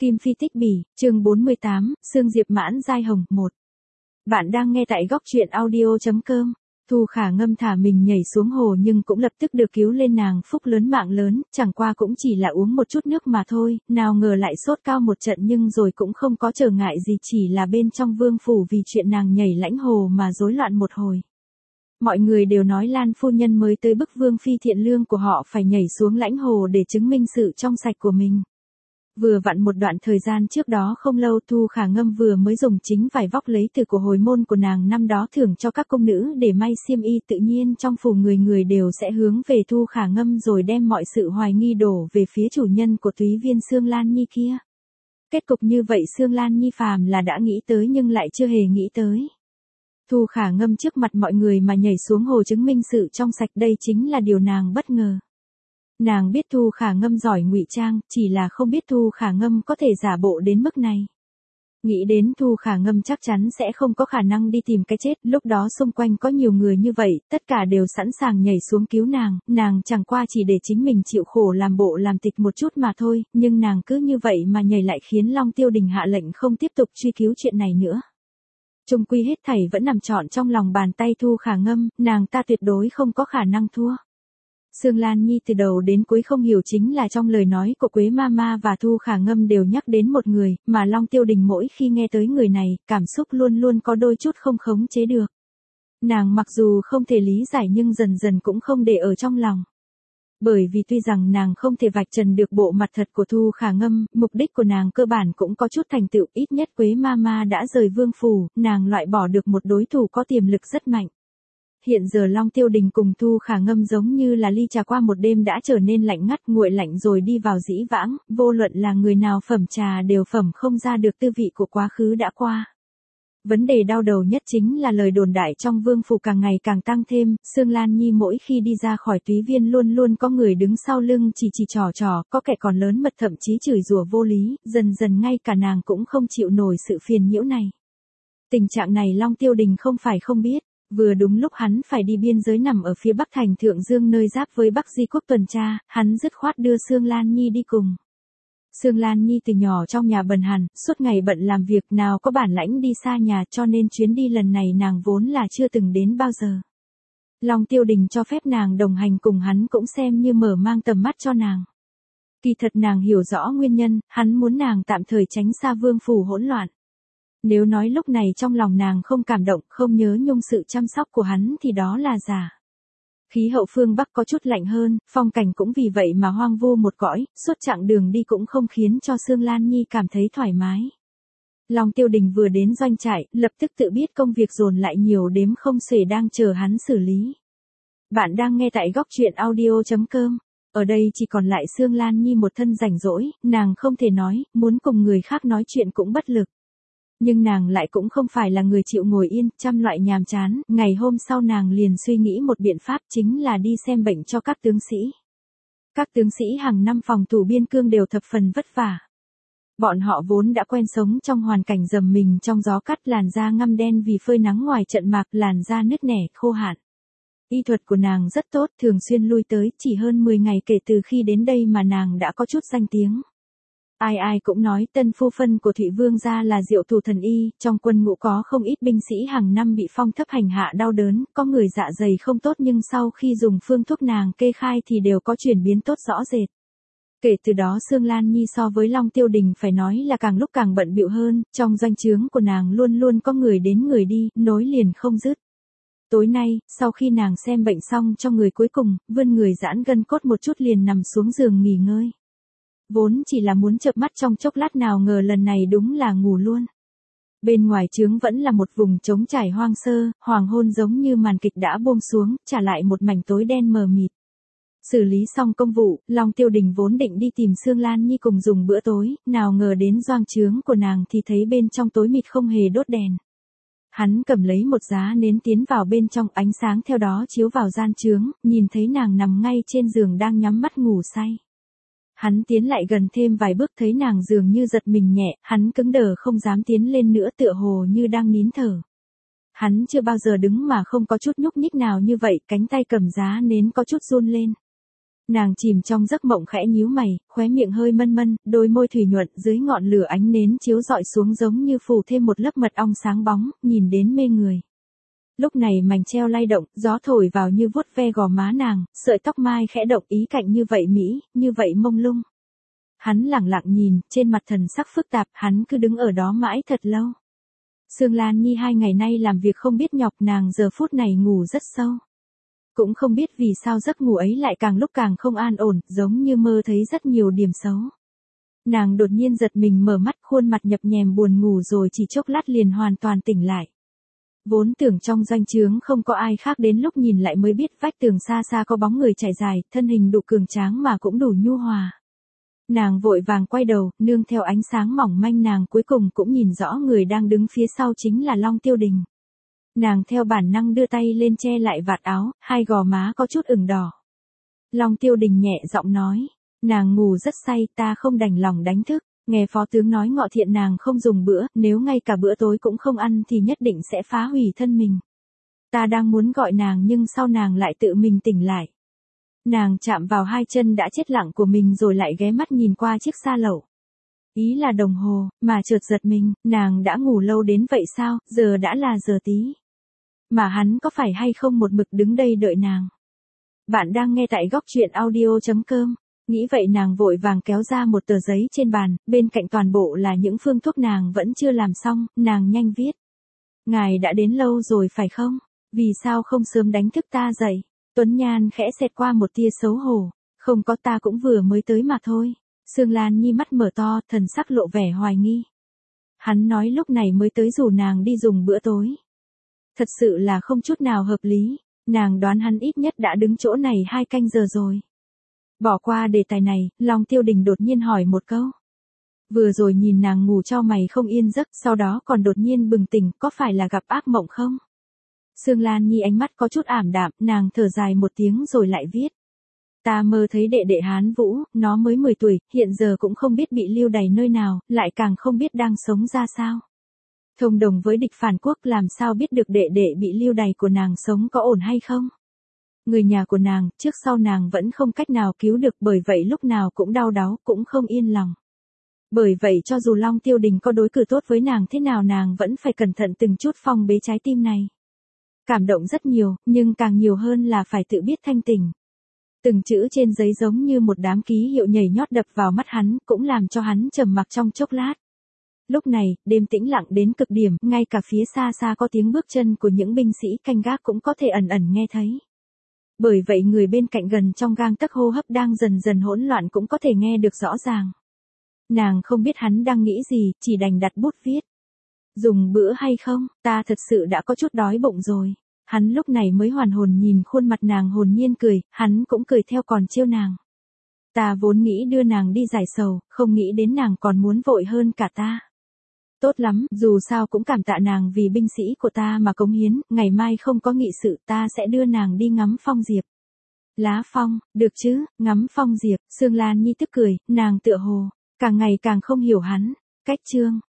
Kim Phi tích bỉ, chương 48, Sương Diệp mãn giai hồng, 1. Bạn đang nghe tại góc truyện audio.com. Thu Khả Ngâm thả mình nhảy xuống hồ nhưng cũng lập tức được cứu lên, nàng phúc lớn mạng lớn, chẳng qua cũng chỉ là uống một chút nước mà thôi, nào ngờ lại sốt cao một trận nhưng rồi cũng không có trở ngại gì, chỉ là bên trong vương phủ vì chuyện nàng nhảy lãnh hồ mà rối loạn một hồi. Mọi người đều nói Lan phu nhân mới tới bức vương phi thiện lương của họ phải nhảy xuống lãnh hồ để chứng minh sự trong sạch của mình. Vừa vặn một đoạn thời gian trước đó không lâu, Thu Khả Ngâm vừa mới dùng chính vải vóc lấy từ của hồi môn của nàng năm đó thưởng cho các công nữ để may xiêm y, tự nhiên trong phủ người người đều sẽ hướng về Thu Khả Ngâm rồi đem mọi sự hoài nghi đổ về phía chủ nhân của túy viên Sương Lan Nhi kia. Kết cục như vậy Sương Lan Nhi phàm là đã nghĩ tới nhưng lại chưa hề nghĩ tới. Thu Khả Ngâm trước mặt mọi người mà nhảy xuống hồ chứng minh sự trong sạch, đây chính là điều nàng bất ngờ. Nàng biết Thu Khả Ngâm giỏi ngụy trang, chỉ là không biết Thu Khả Ngâm có thể giả bộ đến mức này. Nghĩ đến Thu Khả Ngâm chắc chắn sẽ không có khả năng đi tìm cái chết, lúc đó xung quanh có nhiều người như vậy, tất cả đều sẵn sàng nhảy xuống cứu nàng chẳng qua chỉ để chính mình chịu khổ làm bộ làm tịch một chút mà thôi, nhưng nàng cứ như vậy mà nhảy lại khiến Long Tiêu Đình hạ lệnh không tiếp tục truy cứu chuyện này nữa. Chung quy hết thảy vẫn nằm trọn trong lòng bàn tay Thu Khả Ngâm, nàng ta tuyệt đối không có khả năng thua. Sương Lan Nhi từ đầu đến cuối không hiểu chính là trong lời nói của Quế Mama và Thu Khả Ngâm đều nhắc đến một người, mà Long Tiêu Đình mỗi khi nghe tới người này, cảm xúc luôn luôn có đôi chút không khống chế được. Nàng mặc dù không thể lý giải nhưng dần dần cũng không để ở trong lòng. Bởi vì tuy rằng nàng không thể vạch trần được bộ mặt thật của Thu Khả Ngâm, mục đích của nàng cơ bản cũng có chút thành tựu, ít nhất Quế Mama đã rời vương phủ, nàng loại bỏ được một đối thủ có tiềm lực rất mạnh. Hiện giờ Long Tiêu Đình cùng Thu Khả Ngâm giống như là ly trà qua một đêm đã trở nên lạnh ngắt, nguội lạnh rồi đi vào dĩ vãng, vô luận là người nào phẩm trà đều phẩm không ra được tư vị của quá khứ đã qua. Vấn đề đau đầu nhất chính là lời đồn đại trong vương phủ càng ngày càng tăng thêm, Sương Lan Nhi mỗi khi đi ra khỏi túy viên luôn luôn có người đứng sau lưng chỉ trò, có kẻ còn lớn mật thậm chí chửi rủa vô lý, dần dần ngay cả nàng cũng không chịu nổi sự phiền nhiễu này. Tình trạng này Long Tiêu Đình không phải không biết. Vừa đúng lúc hắn phải đi biên giới nằm ở phía bắc thành Thượng Dương nơi giáp với Bắc Di Quốc tuần tra, hắn dứt khoát đưa Sương Lan Nhi đi cùng. Sương Lan Nhi từ nhỏ trong nhà bần hàn, suốt ngày bận làm việc, nào có bản lãnh đi xa nhà, cho nên chuyến đi lần này nàng vốn là chưa từng đến bao giờ. Long Tiêu Đình cho phép nàng đồng hành cùng hắn cũng xem như mở mang tầm mắt cho nàng. Kỳ thật nàng hiểu rõ nguyên nhân, hắn muốn nàng tạm thời tránh xa vương phủ hỗn loạn. Nếu nói lúc này trong lòng nàng không cảm động, không nhớ nhung sự chăm sóc của hắn thì đó là giả. Khí hậu phương Bắc có chút lạnh hơn, phong cảnh cũng vì vậy mà hoang vu một cõi, suốt chặng đường đi cũng không khiến cho Sương Lan Nhi cảm thấy thoải mái. Long Tiêu Đình vừa đến doanh trại, lập tức tự biết công việc dồn lại nhiều đếm không xuể đang chờ hắn xử lý. Bạn đang nghe tại góc truyện audio.com. Ở đây chỉ còn lại Sương Lan Nhi một thân rảnh rỗi, nàng không thể nói, muốn cùng người khác nói chuyện cũng bất lực. Nhưng nàng lại cũng không phải là người chịu ngồi yên, trăm loại nhàm chán, ngày hôm sau nàng liền suy nghĩ một biện pháp chính là đi xem bệnh cho các tướng sĩ. Các tướng sĩ hàng năm phòng thủ biên cương đều thập phần vất vả. Bọn họ vốn đã quen sống trong hoàn cảnh dầm mình trong gió cắt, làn da ngăm đen vì phơi nắng ngoài trận mạc, làn da nứt nẻ, khô hạn. Y thuật của nàng rất tốt, thường xuyên lui tới, chỉ hơn 10 ngày kể từ khi đến đây mà nàng đã có chút danh tiếng. Ai cũng nói tân phu phân của Thụy Vương gia là diệu thủ thần y, trong quân ngũ có không ít binh sĩ hàng năm bị phong thấp hành hạ đau đớn, có người dạ dày không tốt nhưng sau khi dùng phương thuốc nàng kê khai thì đều có chuyển biến tốt rõ rệt. Kể từ đó Sương Lan Nhi so với Long Tiêu Đình phải nói là càng lúc càng bận bịu hơn, trong doanh trướng của nàng luôn luôn có người đến người đi, nối liền không dứt. Tối nay, sau khi nàng xem bệnh xong cho người cuối cùng, vươn người giãn gân cốt một chút liền nằm xuống giường nghỉ ngơi. Vốn chỉ là muốn chợp mắt trong chốc lát, nào ngờ lần này đúng là ngủ luôn. Bên ngoài trướng vẫn là một vùng trống trải hoang sơ, hoàng hôn giống như màn kịch đã buông xuống, trả lại một mảnh tối đen mờ mịt. Xử lý xong công vụ, Long Tiêu Đình vốn định đi tìm Sương Lan Nhi cùng dùng bữa tối, nào ngờ đến doanh trướng của nàng thì thấy bên trong tối mịt không hề đốt đèn. Hắn cầm lấy một giá nến tiến vào bên trong, ánh sáng theo đó chiếu vào gian trướng, nhìn thấy nàng nằm ngay trên giường đang nhắm mắt ngủ say. Hắn tiến lại gần thêm vài bước thấy nàng dường như giật mình nhẹ, hắn cứng đờ không dám tiến lên nữa, tựa hồ như đang nín thở. Hắn chưa bao giờ đứng mà không có chút nhúc nhích nào như vậy, cánh tay cầm giá nến có chút run lên. Nàng chìm trong giấc mộng khẽ nhíu mày, khóe miệng hơi mân mân, đôi môi thủy nhuận dưới ngọn lửa ánh nến chiếu rọi xuống giống như phủ thêm một lớp mật ong sáng bóng, nhìn đến mê người. Lúc này mảnh treo lay động, gió thổi vào như vuốt ve gò má nàng, sợi tóc mai khẽ động ý cạnh như vậy mỹ, như vậy mông lung. Hắn lẳng lặng nhìn, trên mặt thần sắc phức tạp, hắn cứ đứng ở đó mãi thật lâu. Sương Lan Nhi 2 ngày nay làm việc không biết nhọc, nàng giờ phút này ngủ rất sâu. Cũng không biết vì sao giấc ngủ ấy lại càng lúc càng không an ổn, giống như mơ thấy rất nhiều điểm xấu. Nàng đột nhiên giật mình mở mắt, khuôn mặt nhập nhèm buồn ngủ rồi chỉ chốc lát liền hoàn toàn tỉnh lại. Vốn tưởng trong doanh trướng không có ai khác, đến lúc nhìn lại mới biết vách tường xa xa có bóng người trải dài, thân hình đủ cường tráng mà cũng đủ nhu hòa. Nàng vội vàng quay đầu, nương theo ánh sáng mỏng manh nàng cuối cùng cũng nhìn rõ người đang đứng phía sau chính là Long Tiêu Đình. Nàng theo bản năng đưa tay lên che lại vạt áo, hai gò má có chút ửng đỏ. Long Tiêu Đình nhẹ giọng nói, nàng ngủ rất say, ta không đành lòng đánh thức. Nghe phó tướng nói Ngọ Thiện nàng không dùng bữa, nếu ngay cả bữa tối cũng không ăn thì nhất định sẽ phá hủy thân mình. Ta đang muốn gọi nàng nhưng sau nàng lại tự mình tỉnh lại. Nàng chạm vào hai chân đã chết lặng của mình rồi lại ghé mắt nhìn qua chiếc sa lậu. Ý là đồng hồ, mà chợt giật mình, nàng đã ngủ lâu đến vậy sao, giờ đã là giờ tí. Mà hắn có phải hay không một mực đứng đây đợi nàng. Bạn đang nghe tại góc truyện audio.com. Nghĩ vậy nàng vội vàng kéo ra một tờ giấy trên bàn, bên cạnh toàn bộ là những phương thuốc nàng vẫn chưa làm xong, nàng nhanh viết. Ngài đã đến lâu rồi phải không? Vì sao không sớm đánh thức ta dậy? Tuấn Nhan khẽ xẹt qua một tia xấu hổ. Không có, ta cũng vừa mới tới mà thôi. Sương Lan Nhi mắt mở to, thần sắc lộ vẻ hoài nghi. Hắn nói lúc này mới tới rủ nàng đi dùng bữa tối. Thật sự là không chút nào hợp lý. Nàng đoán hắn ít nhất đã đứng chỗ này 2 canh giờ rồi. Bỏ qua đề tài này, Long Tiêu Đình đột nhiên hỏi một câu. Vừa rồi nhìn nàng ngủ cho mày không yên giấc, sau đó còn đột nhiên bừng tỉnh, có phải là gặp ác mộng không? Sương Lan Nhi ánh mắt có chút ảm đạm, nàng thở dài một tiếng rồi lại viết. Ta mơ thấy đệ đệ Hán Vũ, nó mới 10 tuổi, hiện giờ cũng không biết bị lưu đày nơi nào, lại càng không biết đang sống ra sao. Thông đồng với địch phản quốc, làm sao biết được đệ đệ bị lưu đày của nàng sống có ổn hay không? Người nhà của nàng, trước sau nàng vẫn không cách nào cứu được, bởi vậy lúc nào cũng đau đáu, cũng không yên lòng. Bởi vậy cho dù Long Tiêu Đình có đối xử tốt với nàng thế nào nàng vẫn phải cẩn thận từng chút phong bế trái tim này. Cảm động rất nhiều, nhưng càng nhiều hơn là phải tự biết thanh tỉnh. Từng chữ trên giấy giống như một đám ký hiệu nhảy nhót đập vào mắt hắn, cũng làm cho hắn trầm mặc trong chốc lát. Lúc này, đêm tĩnh lặng đến cực điểm, ngay cả phía xa xa có tiếng bước chân của những binh sĩ canh gác cũng có thể ẩn ẩn nghe thấy. Bởi vậy người bên cạnh gần trong gang tấc hô hấp đang dần dần hỗn loạn cũng có thể nghe được rõ ràng. Nàng không biết hắn đang nghĩ gì, chỉ đành đặt bút viết. Dùng bữa hay không, ta thật sự đã có chút đói bụng rồi. Hắn lúc này mới hoàn hồn nhìn khuôn mặt nàng hồn nhiên cười, hắn cũng cười theo còn trêu nàng. Ta vốn nghĩ đưa nàng đi giải sầu, không nghĩ đến nàng còn muốn vội hơn cả ta. Tốt lắm, dù sao cũng cảm tạ nàng vì binh sĩ của ta mà cống hiến, ngày mai không có nghị sự ta sẽ đưa nàng đi ngắm phong diệp. Lá phong, được chứ, ngắm phong diệp, Sương Lan Nhi tức cười, nàng tựa hồ, càng ngày càng không hiểu hắn. Cách chương.